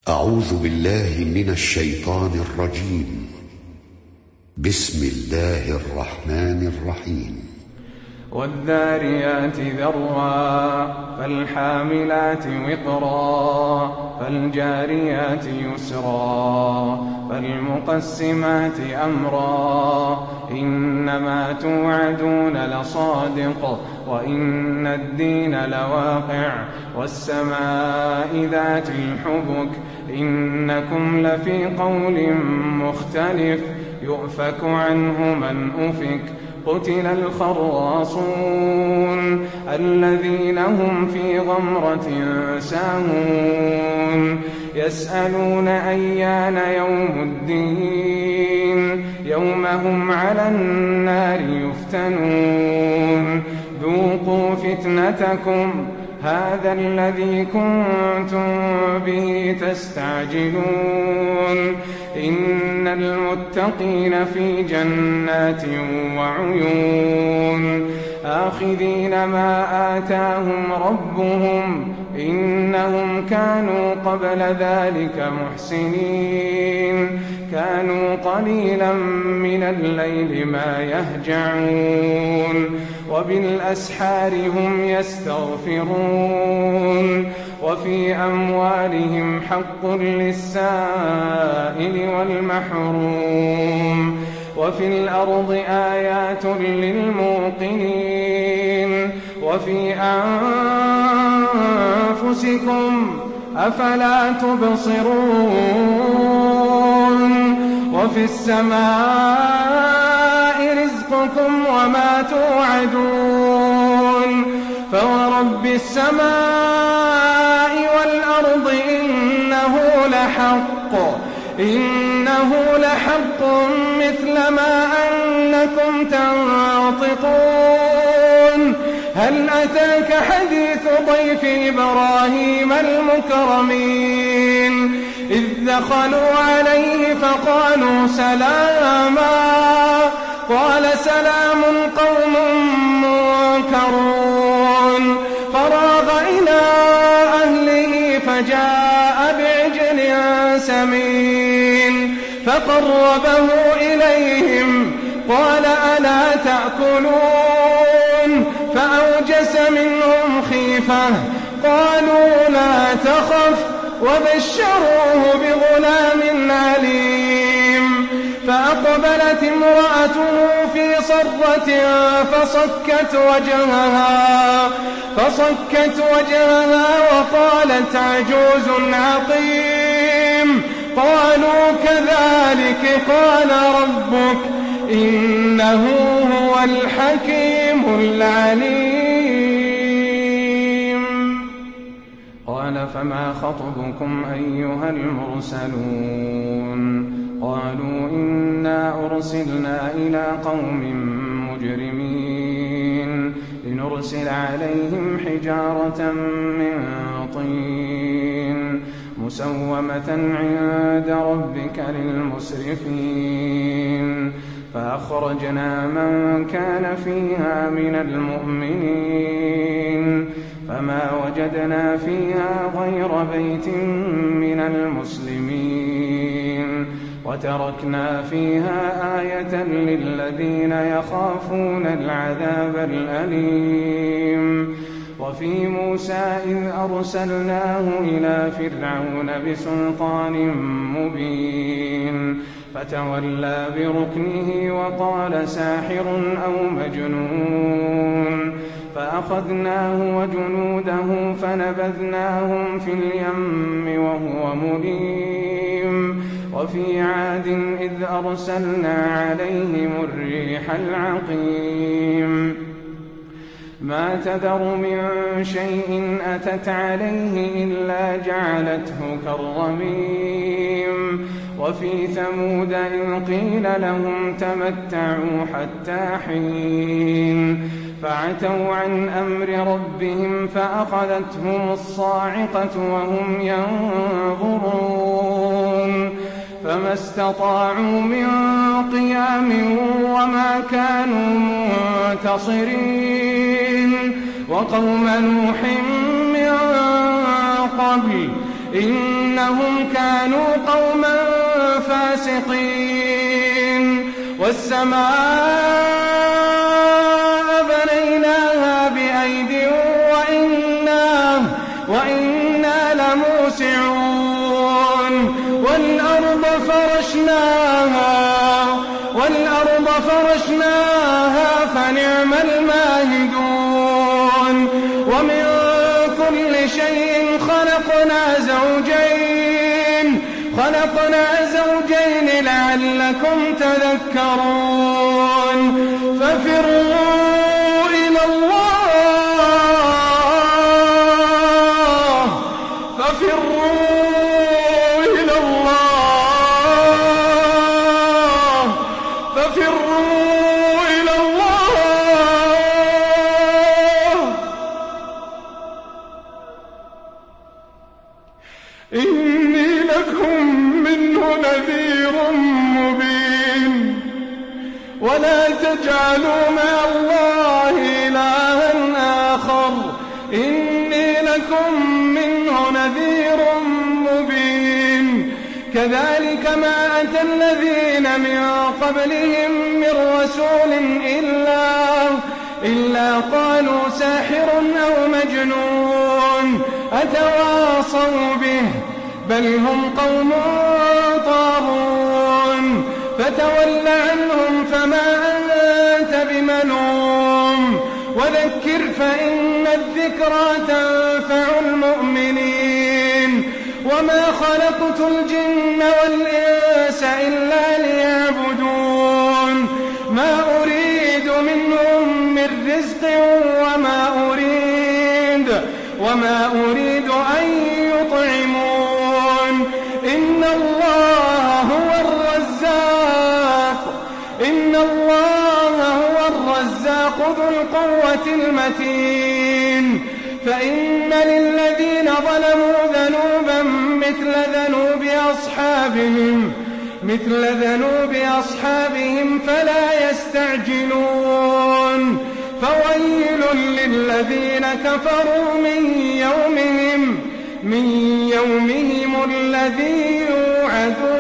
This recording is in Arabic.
أعوذ بالله من الشيطان الرجيم. بسم الله الرحمن الرحيم. والذاريات ذروا فالحاملات وقرا فالجاريات يسرا فالمقسمات أمرا إنما توعدون لصادق وإن الدين لواقع والسماء ذات الحبك إنكم لفي قول مختلف يؤفك عنه من أفك قتل الخراصون الذين هم في غمرة ساهون يسألون أيان يوم الدين يوم هم على النار يفتنون ذوقوا فتنتكم هذا الذي كنتم به تستعجلون إن المتقين في جنات وعيون آخذين ما آتاهم ربهم إنهم كانوا قبل ذلك محسنين كانوا قليلا من الليل ما يهجعون وبالأسحار هم يستغفرون وفي أموالهم حق للسائل والمحروم وفي الأرض آيات للموقنين وفي أنفسكم أفلا تبصرون وفي السماء رزقكم وما توعدون فورب السماء والأرض إنه لحق مثل ما أنكم تنطقون هل أتاك حديث ضيف إبراهيم المكرمين إذ دخلوا عليه فقالوا سلاما قال سلام قوم منكرون فراغ إلى أهله فجاء بعجل سمين فقربه إليهم قال ألا تأكلون فأوجس منهم خيفة قالوا لا تخف وبشروه بغلام عليم فأقبلت امرأته في صرة فصكت وجهها وقالت عجوز عقيم قالوا كذلك قال ربك إنه هو الحكيم العليم قال فما خطبكم أيها المرسلون قالوا إنا أرسلنا إلى قوم مجرمين لنرسل عليهم حجارة من طين مسومة عند ربك للمسرفين فأخرجنا من كان فيها من المؤمنين فما وجدنا فيها غير بيت من المسلمين وتركنا فيها آية للذين يخافون العذاب الأليم وفي موسى إذ أرسلناه إلى فرعون بسلطان مبين فتولى بركنه وقال ساحر أو مجنون فأخذناه وجنوده فنبذناهم في اليم وهو مليم وفي عاد إذ أرسلنا عليهم الريح العقيم ما تذر من شيء أتت عليه إلا جعلته كالرميم وفي ثمود إذ قيل لهم تمتعوا حتى حين فعتوا عن أمر ربهم فأخذتهم الصاعقة وهم ينظرون فما استطاعوا من قيام وما كانوا منتصرين وقوم نوح من قبل إنهم كانوا قوما فاسقين. والسماء بنيناها بأيد وإنا لموسعون. والأرض فرشناها فنعم الماهدون. ومن كل شيء خلقنا زوجين لعلكم تذكرون. ففروا إلى الله إني لكم منه نذير مبين. ولا تجعلوا مع الله إلها آخر إني لكم منه نذير مبين. كذلك ما أتى الذين من قبلهم من رسول إلا قالوا ساحر أو مجنون أتواصوا به بل هم قوم طاغون. فتول عنهم فما أنت بملوم وذكر فإن الذكرى تنفع المؤمنين. وما خلقت الجن والإنس إلا ليعبدون ما أريد منهم من رزق وما أريد أن يطعمون. إن الله هو الرزاق ذو القوة المتين. فإن للذين ظلموا ذنوبا مثل ذنوب أصحابهم فلا يستعجلون. فويل للذين كفروا من يومهم الذي يوعدون.